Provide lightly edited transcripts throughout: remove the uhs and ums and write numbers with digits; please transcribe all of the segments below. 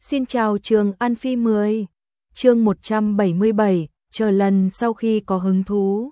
Xin chào trường An Phi 10, chương 177, chờ lần sau khi có hứng thú.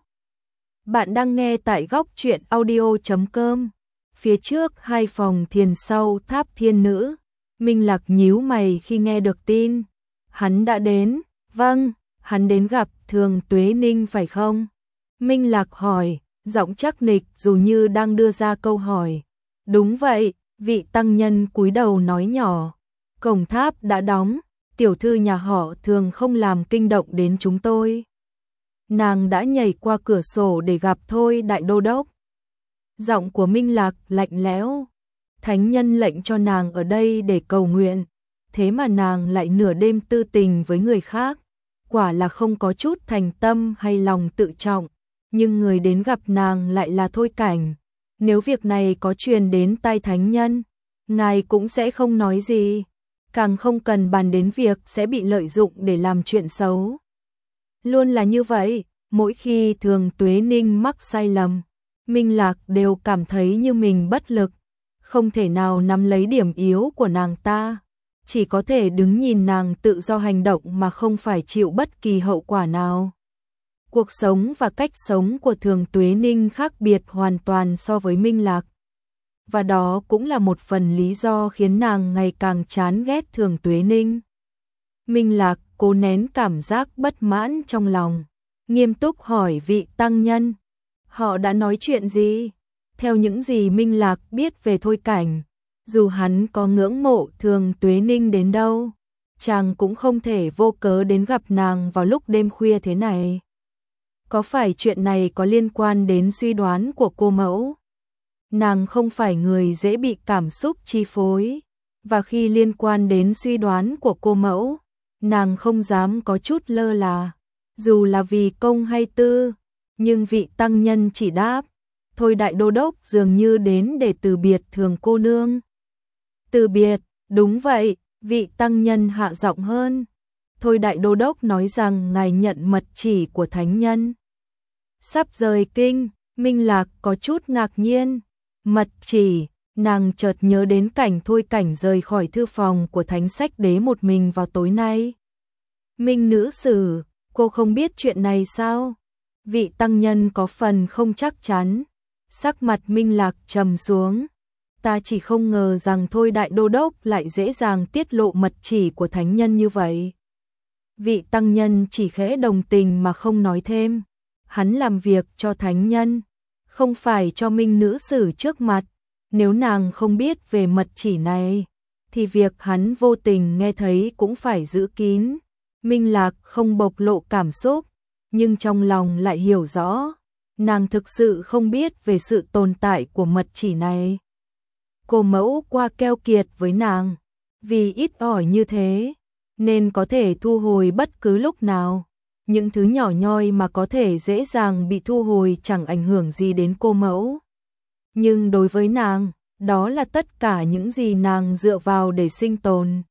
Bạn đang nghe tại góc truyện audio.com. Phía trước 2 phòng thiền sau tháp thiên nữ. Minh Lạc nhíu mày khi nghe được tin. Hắn đã đến, vâng, hắn đến gặp Thường Tuế Ninh phải không? Minh Lạc hỏi, giọng chắc nịch dù như đang đưa ra câu hỏi. Đúng vậy, vị tăng nhân cúi đầu nói nhỏ. Cổng tháp đã đóng, tiểu thư nhà họ Thường không làm kinh động đến chúng tôi. Nàng đã nhảy qua cửa sổ để gặp thôi đại đô đốc. Giọng của Minh Lạc lạnh lẽo. Thánh nhân lệnh cho nàng ở đây để cầu nguyện, thế mà nàng lại nửa đêm tư tình với người khác. Quả là không có chút thành tâm hay lòng tự trọng, nhưng người đến gặp nàng lại là Thôi Cảnh. Nếu việc này có truyền đến tai thánh nhân, ngài cũng sẽ không nói gì, càng không cần bàn đến việc sẽ bị lợi dụng để làm chuyện xấu. Luôn là như vậy, mỗi khi Thường Tuế Ninh mắc sai lầm, Minh Lạc đều cảm thấy như mình bất lực, không thể nào nắm lấy điểm yếu của nàng ta, chỉ có thể đứng nhìn nàng tự do hành động mà không phải chịu bất kỳ hậu quả nào. Cuộc sống và cách sống của Thường Tuế Ninh khác biệt hoàn toàn so với Minh Lạc. Và đó cũng là một phần lý do khiến nàng ngày càng chán ghét Thường Tuế Ninh. Minh Lạc cố nén cảm giác bất mãn trong lòng, nghiêm túc hỏi vị tăng nhân. Họ đã nói chuyện gì? Theo những gì Minh Lạc biết về Thôi Cảnh, dù hắn có ngưỡng mộ Thường Tuế Ninh đến đâu, chàng cũng không thể vô cớ đến gặp nàng vào lúc đêm khuya thế này. Có phải chuyện này có liên quan đến suy đoán của cô mẫu? Nàng không phải người dễ bị cảm xúc chi phối, và khi liên quan đến suy đoán của cô mẫu, nàng không dám có chút lơ là, dù là vì công hay tư. Nhưng vị tăng nhân chỉ đáp, thôi đại đô đốc dường như đến để từ biệt Thường cô nương. Từ biệt, đúng vậy, vị tăng nhân hạ giọng hơn. Thôi đại đô đốc nói rằng ngài nhận mật chỉ của thánh nhân. Sắp rời kinh, Minh Lạc có chút ngạc nhiên. Mật chỉ, nàng chợt nhớ đến cảnh Thôi Cảnh rời khỏi thư phòng của Thánh Sách Đế một mình vào tối nay. Minh nữ sử, cô không biết chuyện này sao? Vị tăng nhân có phần không chắc chắn. Sắc mặt Minh Lạc trầm xuống. Ta chỉ không ngờ rằng Thôi đại đô đốc lại dễ dàng tiết lộ mật chỉ của thánh nhân như vậy. Vị tăng nhân chỉ khẽ đồng tình mà không nói thêm. Hắn làm việc cho thánh nhân, không phải cho Minh nữ sử trước mặt. Nếu nàng không biết về mật chỉ này, thì việc hắn vô tình nghe thấy cũng phải giữ kín. Minh Lạc không bộc lộ cảm xúc, nhưng trong lòng lại hiểu rõ, nàng thực sự không biết về sự tồn tại của mật chỉ này. Cô mẫu qua keo kiệt với nàng, vì ít ỏi như thế, nên có thể thu hồi bất cứ lúc nào. Những thứ nhỏ nhoi mà có thể dễ dàng bị thu hồi chẳng ảnh hưởng gì đến cô mẫu. Nhưng đối với nàng, đó là tất cả những gì nàng dựa vào để sinh tồn.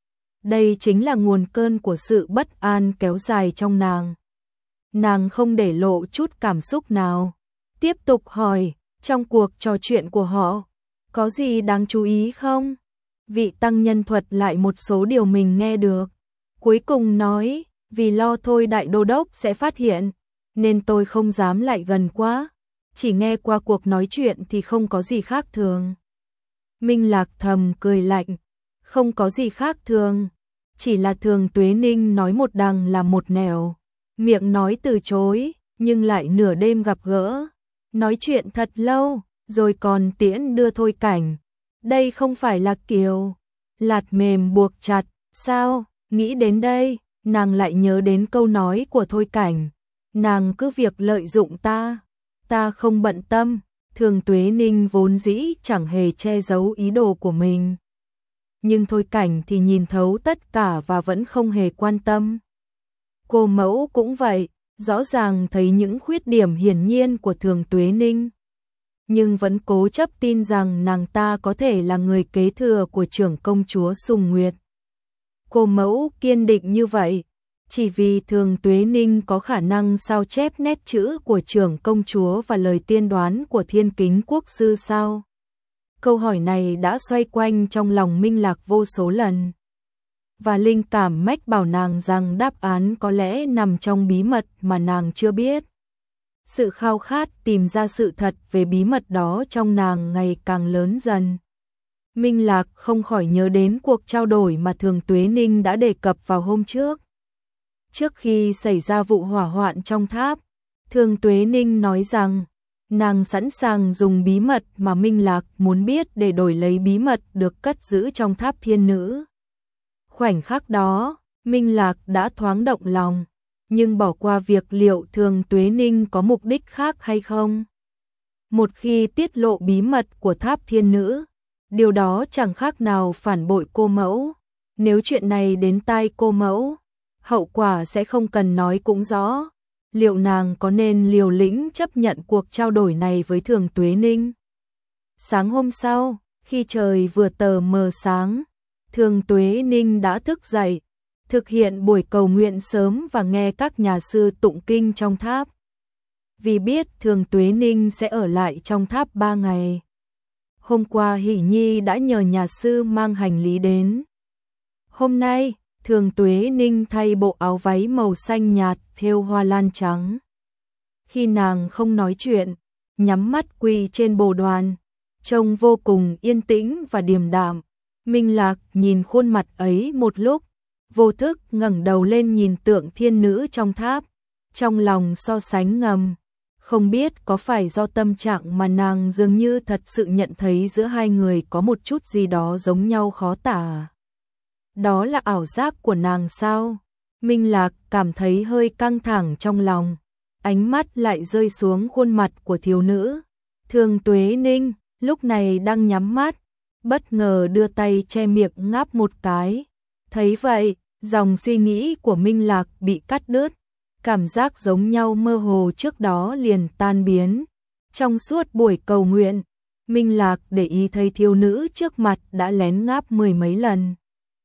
Đây chính là nguồn cơn của sự bất an kéo dài trong nàng. Nàng không để lộ chút cảm xúc nào. Tiếp tục hỏi, trong cuộc trò chuyện của họ, có gì đáng chú ý không? Vị tăng nhân thuật lại một số điều mình nghe được. Cuối cùng nói, vì lo Thôi đại đô đốc sẽ phát hiện, nên tôi không dám lại gần quá. Chỉ nghe qua cuộc nói chuyện thì không có gì khác thường. Minh Lạc thầm cười lạnh, không có gì khác thường. Chỉ là Thường Tuế Ninh nói một đằng là một nẻo. Miệng nói từ chối, nhưng lại nửa đêm gặp gỡ. Nói chuyện thật lâu, rồi còn tiễn đưa Thôi Cảnh. Đây không phải là kiểu lạt mềm buộc chặt, sao? Nghĩ đến đây, nàng lại nhớ đến câu nói của Thôi Cảnh. Nàng cứ việc lợi dụng ta không bận tâm. Thường Tuế Ninh vốn dĩ chẳng hề che giấu ý đồ của mình. Nhưng Thôi Cảnh thì nhìn thấu tất cả và vẫn không hề quan tâm. Cô mẫu cũng vậy, rõ ràng thấy những khuyết điểm hiển nhiên của Thường Tuế Ninh, nhưng vẫn cố chấp tin rằng nàng ta có thể là người kế thừa của trưởng công chúa Sùng Nguyệt. Cô mẫu kiên định như vậy, chỉ vì Thường Tuế Ninh có khả năng sao chép nét chữ của trưởng công chúa và lời tiên đoán của Thiên Kính Quốc sư sao? Câu hỏi này đã xoay quanh trong lòng Minh Lạc vô số lần. và linh cảm mách bảo nàng rằng đáp án có lẽ nằm trong bí mật mà nàng chưa biết. Sự khao khát tìm ra sự thật về bí mật đó trong nàng ngày càng lớn dần. Minh Lạc không khỏi nhớ đến cuộc trao đổi mà Thường Tuế Ninh đã đề cập vào hôm trước. Trước khi xảy ra vụ hỏa hoạn trong tháp, Thường Tuế Ninh nói rằng nàng sẵn sàng dùng bí mật mà Minh Lạc muốn biết để đổi lấy bí mật được cất giữ trong tháp thiên nữ. Khoảnh khắc đó, Minh Lạc đã thoáng động lòng, nhưng bỏ qua việc liệu Thường Tuế Ninh có mục đích khác hay không. Một khi tiết lộ bí mật của tháp thiên nữ, điều đó chẳng khác nào phản bội cô mẫu. Nếu chuyện này đến tai cô mẫu, hậu quả sẽ không cần nói cũng rõ. Liệu nàng có nên liều lĩnh chấp nhận cuộc trao đổi này với Thường Tuế Ninh? Sáng hôm sau, khi trời vừa tờ mờ sáng, Thường Tuế Ninh đã thức dậy, thực hiện buổi cầu nguyện sớm và nghe các nhà sư tụng kinh trong tháp. Vì biết Thường Tuế Ninh sẽ ở lại trong tháp 3 ngày. Hôm qua Hỷ Nhi đã nhờ nhà sư mang hành lý đến. Hôm nay, Thường Tuế Ninh thay bộ áo váy màu xanh nhạt thêu hoa lan trắng. Khi nàng không nói chuyện, nhắm mắt quỳ trên bồ đoàn, trông vô cùng yên tĩnh và điềm đạm. Minh Lạc nhìn khuôn mặt ấy một lúc, vô thức ngẩng đầu lên nhìn tượng thiên nữ trong tháp, trong lòng so sánh ngầm. Không biết có phải do tâm trạng mà nàng dường như thật sự nhận thấy giữa hai người có một chút gì đó giống nhau khó tả. Đó là ảo giác của nàng sao? Minh Lạc cảm thấy hơi căng thẳng trong lòng, ánh mắt lại rơi xuống khuôn mặt của thiếu nữ. Thường Tuế Ninh lúc này đang nhắm mắt, bất ngờ đưa tay che miệng ngáp một cái. Thấy vậy, dòng suy nghĩ của Minh Lạc bị cắt đứt, cảm giác giống nhau mơ hồ trước đó liền tan biến. Trong suốt buổi cầu nguyện, Minh Lạc để ý thấy thiếu nữ trước mặt đã lén ngáp mười mấy lần.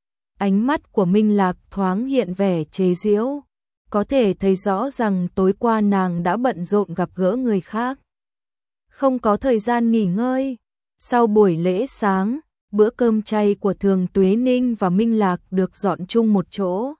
Ánh mắt của Minh Lạc thoáng hiện vẻ chế giễu, có thể thấy rõ rằng tối qua nàng đã bận rộn gặp gỡ người khác, không có thời gian nghỉ ngơi. Sau buổi lễ sáng, bữa cơm chay của Thường Tuế Ninh và Minh Lạc được dọn chung một chỗ.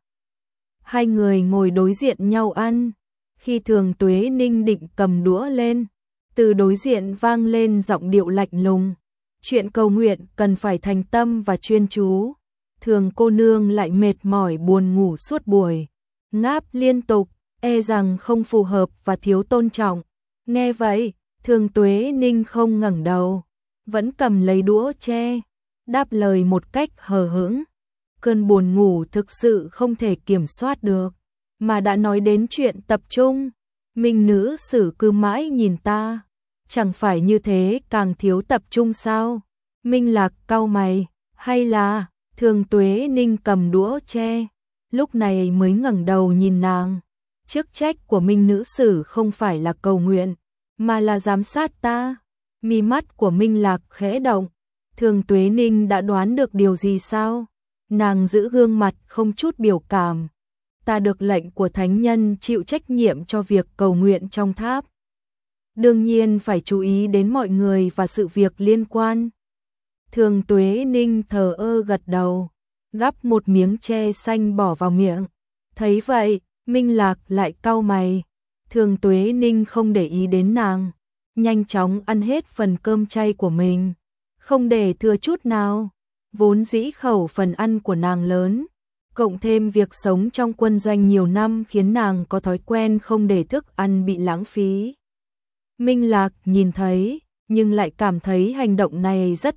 Hai người ngồi đối diện nhau ăn. Khi Thường Tuế Ninh định cầm đũa lên, từ đối diện vang lên giọng điệu lạnh lùng. Chuyện cầu nguyện cần phải thành tâm và chuyên chú. Thường cô nương lại mệt mỏi buồn ngủ suốt buổi, ngáp liên tục, e rằng không phù hợp và thiếu tôn trọng. Nghe vậy, Thường Tuế Ninh không ngẩng đầu, vẫn cầm lấy đũa che, đáp lời một cách hờ hững. Cơn buồn ngủ thực sự không thể kiểm soát được, mà đã nói đến chuyện tập trung. Minh nữ sử cứ mãi nhìn ta, chẳng phải như thế càng thiếu tập trung sao? Minh Lạc cau mày, hay là... Thường Tuế Ninh cầm đũa che, lúc này mới ngẩng đầu nhìn nàng. Chức trách của Minh nữ sử không phải là cầu nguyện, mà là giám sát ta. Mi mắt của Minh Lạc khẽ động. Thường Tuế Ninh đã đoán được điều gì sao? Nàng giữ gương mặt không chút biểu cảm. Ta được lệnh của thánh nhân chịu trách nhiệm cho việc cầu nguyện trong tháp. Đương nhiên phải chú ý đến mọi người và sự việc liên quan. Thường Tuế Ninh thờ ơ gật đầu, gắp một miếng tre xanh bỏ vào miệng. Thấy vậy, Minh Lạc lại cau mày. Thường Tuế Ninh không để ý đến nàng, nhanh chóng ăn hết phần cơm chay của mình, không để thừa chút nào. Vốn dĩ khẩu phần ăn của nàng lớn, cộng thêm việc sống trong quân doanh nhiều năm khiến nàng có thói quen không để thức ăn bị lãng phí. Minh Lạc nhìn thấy, nhưng lại cảm thấy hành động này rất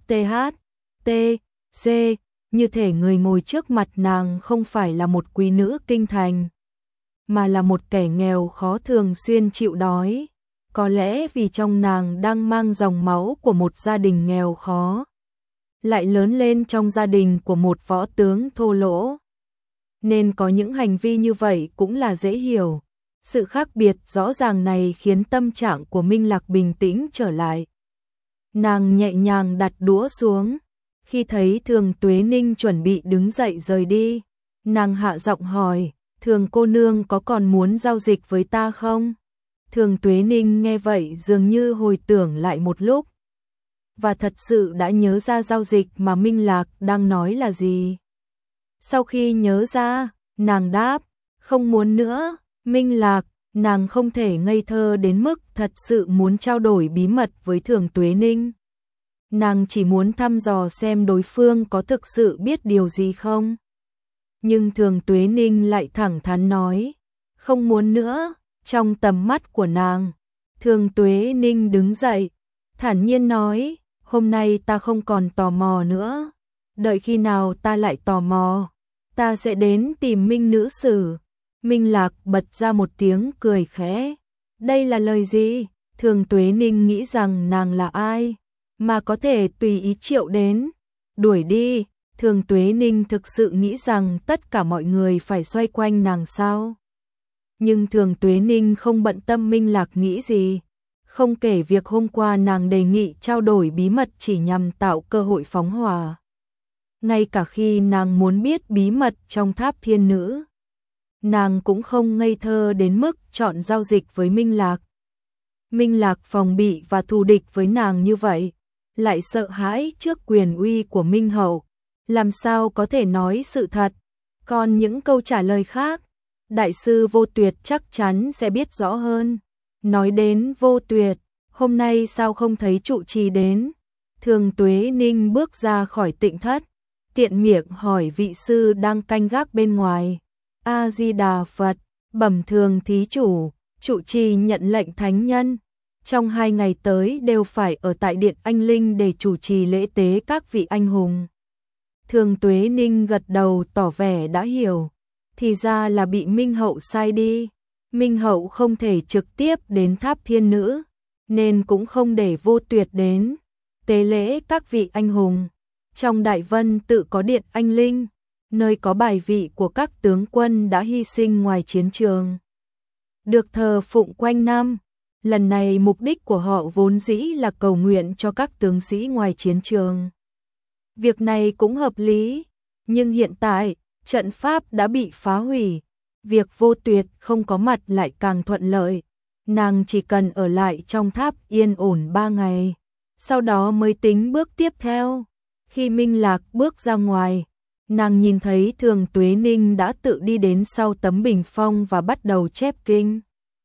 THC, như thể người ngồi trước mặt nàng không phải là một quý nữ kinh thành, mà là một kẻ nghèo khó thường xuyên chịu đói. Có lẽ vì trong nàng đang mang dòng máu của một gia đình nghèo khó, lại lớn lên trong gia đình của một võ tướng thô lỗ, nên có những hành vi như vậy cũng là dễ hiểu. Sự khác biệt rõ ràng này khiến tâm trạng của Minh Lạc bình tĩnh trở lại. Nàng nhẹ nhàng đặt đũa xuống. Khi thấy Thường Tuế Ninh chuẩn bị đứng dậy rời đi, nàng hạ giọng hỏi, Thường cô nương có còn muốn giao dịch với ta không? Thường Tuế Ninh nghe vậy dường như hồi tưởng lại một lúc, và thật sự đã nhớ ra giao dịch mà Minh Lạc đang nói là gì. Sau khi nhớ ra, nàng đáp, không muốn nữa. Minh Lạc, nàng không thể ngây thơ đến mức thật sự muốn trao đổi bí mật với Thường Tuế Ninh. Nàng chỉ muốn thăm dò xem đối phương có thực sự biết điều gì không. Nhưng Thường Tuế Ninh lại thẳng thắn nói, không muốn nữa. Trong tầm mắt của nàng, Thường Tuế Ninh đứng dậy, thản nhiên nói, hôm nay ta không còn tò mò nữa. Đợi khi nào ta lại tò mò, ta sẽ đến tìm Minh nữ sử. Minh Lạc bật ra một tiếng cười khẽ. Đây là lời gì? Thường Tuế Ninh nghĩ rằng nàng là ai mà có thể tùy ý triệu đến. Đuổi đi. Thường Tuế Ninh thực sự nghĩ rằng tất cả mọi người phải xoay quanh nàng sao? Nhưng Thường Tuế Ninh không bận tâm Minh Lạc nghĩ gì. Không kể việc hôm qua nàng đề nghị trao đổi bí mật chỉ nhằm tạo cơ hội phóng hỏa. Ngay cả khi nàng muốn biết bí mật trong tháp thiên nữ, nàng cũng không ngây thơ đến mức chọn giao dịch với Minh Lạc. Minh Lạc phòng bị và thù địch với nàng như vậy, lại sợ hãi trước quyền uy của Minh Hậu, làm sao có thể nói sự thật. Còn những câu trả lời khác, Đại sư Vô Tuyệt chắc chắn sẽ biết rõ hơn. Nói đến Vô Tuyệt, hôm nay sao không thấy trụ trì đến? Thường Tuế Ninh bước ra khỏi tịnh thất, tiện miệng hỏi vị sư đang canh gác bên ngoài. A Di Đà Phật, bẩm Thường thí chủ, trụ trì nhận lệnh thánh nhân. Trong 2 ngày tới đều phải ở tại Điện Anh Linh để chủ trì lễ tế các vị anh hùng. Thường Tuế Ninh gật đầu tỏ vẻ đã hiểu. Thì ra là bị Minh Hậu sai đi. Minh Hậu không thể trực tiếp đến tháp thiên nữ, nên cũng không để Vô Tuyệt đến tế lễ các vị anh hùng. Trong Đại Vân tự có Điện Anh Linh, nơi có bài vị của các tướng quân đã hy sinh ngoài chiến trường, được thờ phụng quanh năm. Lần này mục đích của họ vốn dĩ là cầu nguyện cho các tướng sĩ ngoài chiến trường. Việc này cũng hợp lý, nhưng hiện tại, trận pháp đã bị phá hủy. Việc Vô Tuyệt không có mặt lại càng thuận lợi. Nàng chỉ cần ở lại trong tháp yên ổn 3 ngày, sau đó mới tính bước tiếp theo. Khi Minh Lạc bước ra ngoài, nàng nhìn thấy Thường Tuế Ninh đã tự đi đến sau tấm bình phong và bắt đầu chép kinh.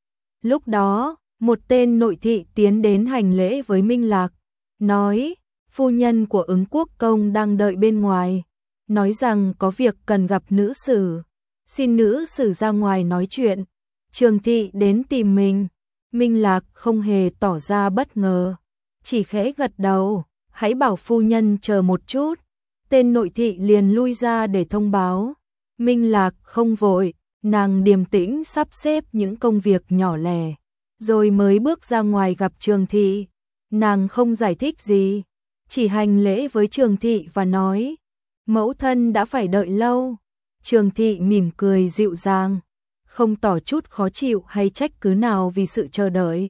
Lúc đó, một tên nội thị tiến đến hành lễ với Minh Lạc, nói, phu nhân của Ứng Quốc công đang đợi bên ngoài, nói rằng có việc cần gặp nữ sử, xin nữ sử ra ngoài nói chuyện. Trường thị đến tìm mình. Minh Lạc không hề tỏ ra bất ngờ, chỉ khẽ gật đầu, hãy bảo phu nhân chờ một chút. Tên nội thị liền lui ra để thông báo. Minh Lạc không vội, nàng điềm tĩnh sắp xếp những công việc nhỏ lẻ, rồi mới bước ra ngoài gặp Trường thị. Nàng không giải thích gì, chỉ hành lễ với Trường thị và nói, mẫu thân đã phải đợi lâu. Trường thị mỉm cười dịu dàng, không tỏ chút khó chịu hay trách cứ nào vì sự chờ đợi.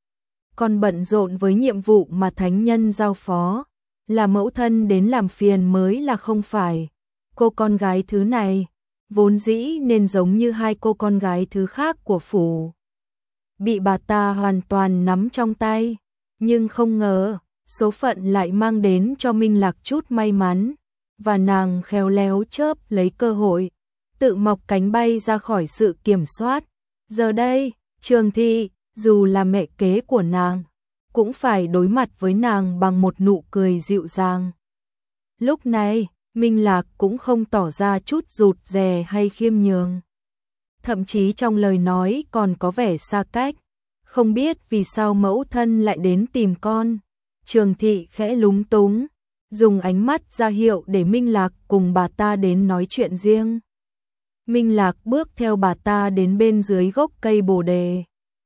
Còn bận rộn với nhiệm vụ mà thánh nhân giao phó, là mẫu thân đến làm phiền mới là không phải. Cô con gái thứ này, vốn dĩ nên giống như 2 cô con gái thứ khác của phủ, bị bà ta hoàn toàn nắm trong tay, nhưng không ngờ, số phận lại mang đến cho Minh Lạc chút may mắn, và nàng khéo léo chớp lấy cơ hội, tự mọc cánh bay ra khỏi sự kiểm soát. Giờ đây, Trường thị, dù là mẹ kế của nàng, cũng phải đối mặt với nàng bằng một nụ cười dịu dàng. Lúc này, Minh Lạc cũng không tỏ ra chút rụt rè hay khiêm nhường. Thậm chí trong lời nói còn có vẻ xa cách. Không biết vì sao mẫu thân lại đến tìm con. Trường thị khẽ lúng túng, dùng ánh mắt ra hiệu để Minh Lạc cùng bà ta đến nói chuyện riêng. Minh Lạc bước theo bà ta đến bên dưới gốc cây bồ đề.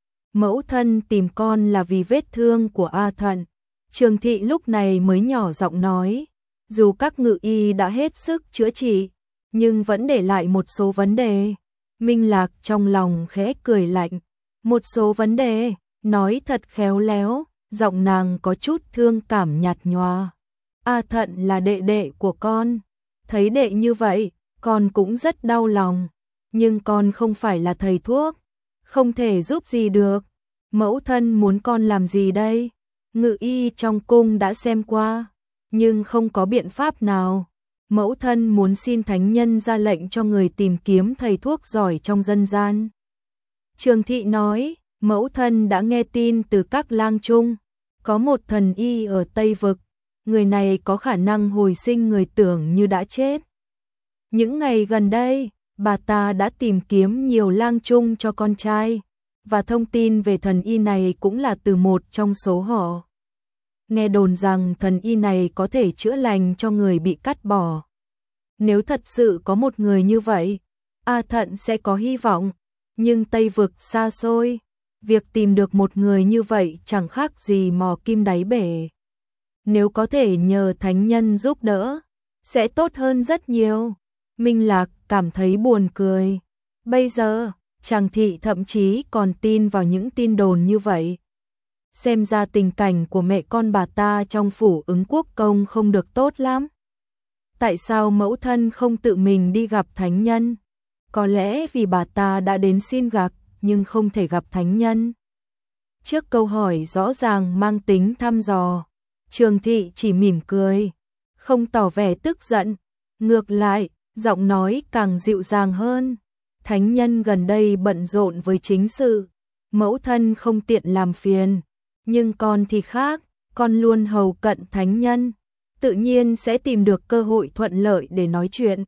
Mẫu thân tìm con là vì vết thương của A Thận. Trường thị lúc này mới nhỏ giọng nói, dù các ngự y đã hết sức chữa trị, nhưng vẫn để lại một số vấn đề. Minh Lạc trong lòng khẽ cười lạnh, một số vấn đề, nói thật khéo léo, giọng nàng có chút thương cảm nhạt nhòa. A Thận là đệ đệ của con, thấy đệ như vậy, con cũng rất đau lòng, nhưng con không phải là thầy thuốc, không thể giúp gì được. Mẫu thân muốn con làm gì đây? Ngự y trong cung đã xem qua, nhưng không có biện pháp nào. mẫu thân muốn xin thánh nhân ra lệnh cho người tìm kiếm thầy thuốc giỏi trong dân gian. Trường Thị nói, mẫu thân đã nghe tin từ các lang trung, có một thần y ở Tây Vực, người này có khả năng hồi sinh người tưởng như đã chết. Những ngày gần đây, bà ta đã tìm kiếm nhiều lang trung cho con trai, và thông tin về thần y này cũng là từ một trong số họ. Nghe đồn rằng thần y này có thể chữa lành cho người bị cắt bỏ. Nếu thật sự có một người như vậy, A Thận sẽ có hy vọng, nhưng Tây Vực xa xôi, việc tìm được một người như vậy chẳng khác gì mò kim đáy bể. Nếu có thể nhờ thánh nhân giúp đỡ, sẽ tốt hơn rất nhiều. Minh Lạc cảm thấy buồn cười. Bây giờ, Tràng Thị thậm chí còn tin vào những tin đồn như vậy. Xem ra tình cảnh của mẹ con bà ta trong phủ Ứng Quốc công không được tốt lắm. Tại sao mẫu thân không tự mình đi gặp thánh nhân? Có lẽ vì bà ta đã đến xin gặp, nhưng không thể gặp thánh nhân. Trước câu hỏi rõ ràng mang tính thăm dò, Trường Thị chỉ mỉm cười, không tỏ vẻ tức giận. Ngược lại, giọng nói càng dịu dàng hơn. Thánh nhân gần đây bận rộn với chính sự, mẫu thân không tiện làm phiền. Nhưng con thì khác, con luôn hầu cận thánh nhân, tự nhiên sẽ tìm được cơ hội thuận lợi để nói chuyện.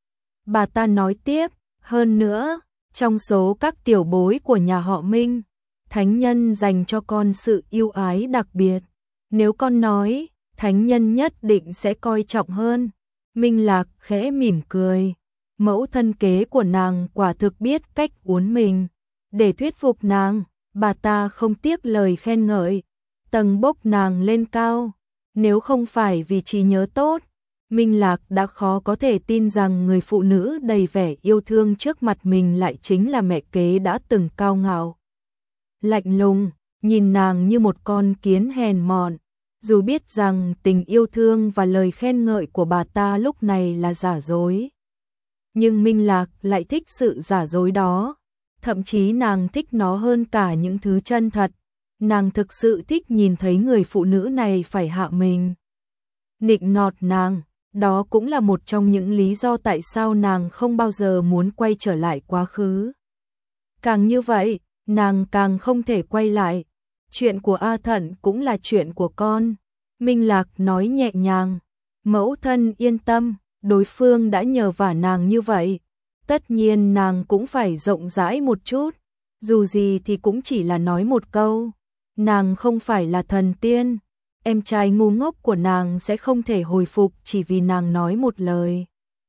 Bà ta nói tiếp, hơn nữa, trong số các tiểu bối của nhà họ Minh, thánh nhân dành cho con sự yêu ái đặc biệt. Nếu con nói, thánh nhân nhất định sẽ coi trọng hơn. Minh Lạc khẽ mỉm cười. Mẫu thân kế của nàng quả thực biết cách uốn mình. Để thuyết phục nàng, bà ta không tiếc lời khen ngợi, tầng bốc nàng lên cao. Nếu không phải vì trí nhớ tốt, Minh Lạc đã khó có thể tin rằng người phụ nữ đầy vẻ yêu thương trước mặt mình lại chính là mẹ kế đã từng cao ngạo. Lạnh lùng, nhìn nàng như một con kiến hèn mọn, dù biết rằng tình yêu thương và lời khen ngợi của bà ta lúc này là giả dối. Nhưng Minh Lạc lại thích sự giả dối đó, thậm chí nàng thích nó hơn cả những thứ chân thật. Nàng thực sự thích nhìn thấy người phụ nữ này phải hạ mình, nịnh nọt nàng. Đó cũng là một trong những lý do tại sao nàng không bao giờ muốn quay trở lại quá khứ. Càng như vậy, nàng càng không thể quay lại. Chuyện của A Thận cũng là chuyện của con. Minh Lạc nói nhẹ nhàng. Mẫu thân yên tâm, đối phương đã nhờ vả nàng như vậy. Tất nhiên nàng cũng phải rộng rãi một chút. Dù gì thì cũng chỉ là nói một câu. Nàng không phải là thần tiên. Em trai ngu ngốc của nàng sẽ không thể hồi phục chỉ vì nàng nói một lời.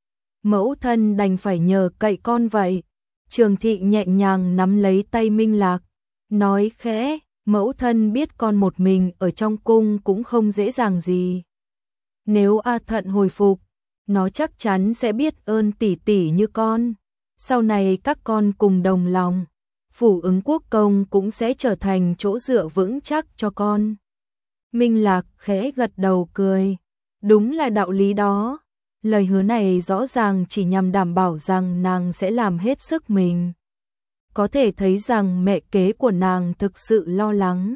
Mẫu thân đành phải nhờ cậy con vậy. Trường Thị nhẹ nhàng nắm lấy tay Minh Lạc, nói khẽ, mẫu thân biết con một mình ở trong cung cũng không dễ dàng gì. Nếu A Thận hồi phục, nó chắc chắn sẽ biết ơn tỷ tỷ như con. Sau này các con cùng đồng lòng, phủ Ứng Quốc công cũng sẽ trở thành chỗ dựa vững chắc cho con. Minh Lạc khẽ gật đầu cười. Đúng là đạo lý đó. Lời hứa này rõ ràng chỉ nhằm đảm bảo rằng nàng sẽ làm hết sức mình. Có thể thấy rằng mẹ kế của nàng thực sự lo lắng.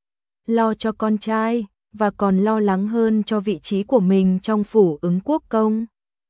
Lo cho con trai, và còn lo lắng hơn cho vị trí của mình trong phủ Ứng Quốc công.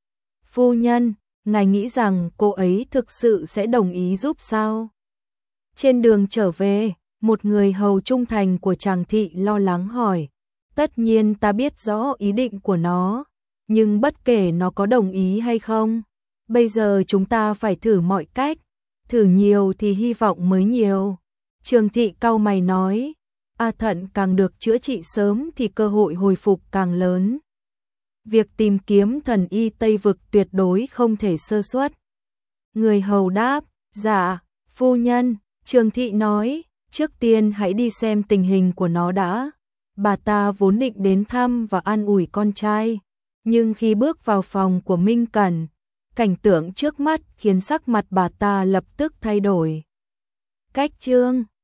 Phu nhân, ngài nghĩ rằng cô ấy thực sự sẽ đồng ý giúp sao? Trên đường trở về, một người hầu trung thành của Tràng Thị lo lắng hỏi. Tất nhiên ta biết rõ ý định của nó, nhưng bất kể nó có đồng ý hay không, bây giờ chúng ta phải thử mọi cách, thử nhiều thì hy vọng mới nhiều. Trường Thị cau mày nói, A Thận càng được chữa trị sớm thì cơ hội hồi phục càng lớn. Việc tìm kiếm thần y Tây Vực tuyệt đối không thể sơ suất. Người hầu đáp, dạ, phu nhân. Trường Thị nói, trước tiên hãy đi xem tình hình của nó đã. Bà ta vốn định đến thăm và an ủi con trai, nhưng khi bước vào phòng của Minh Cẩn, cảnh tượng trước mắt khiến sắc mặt bà ta lập tức thay đổi. Cách chương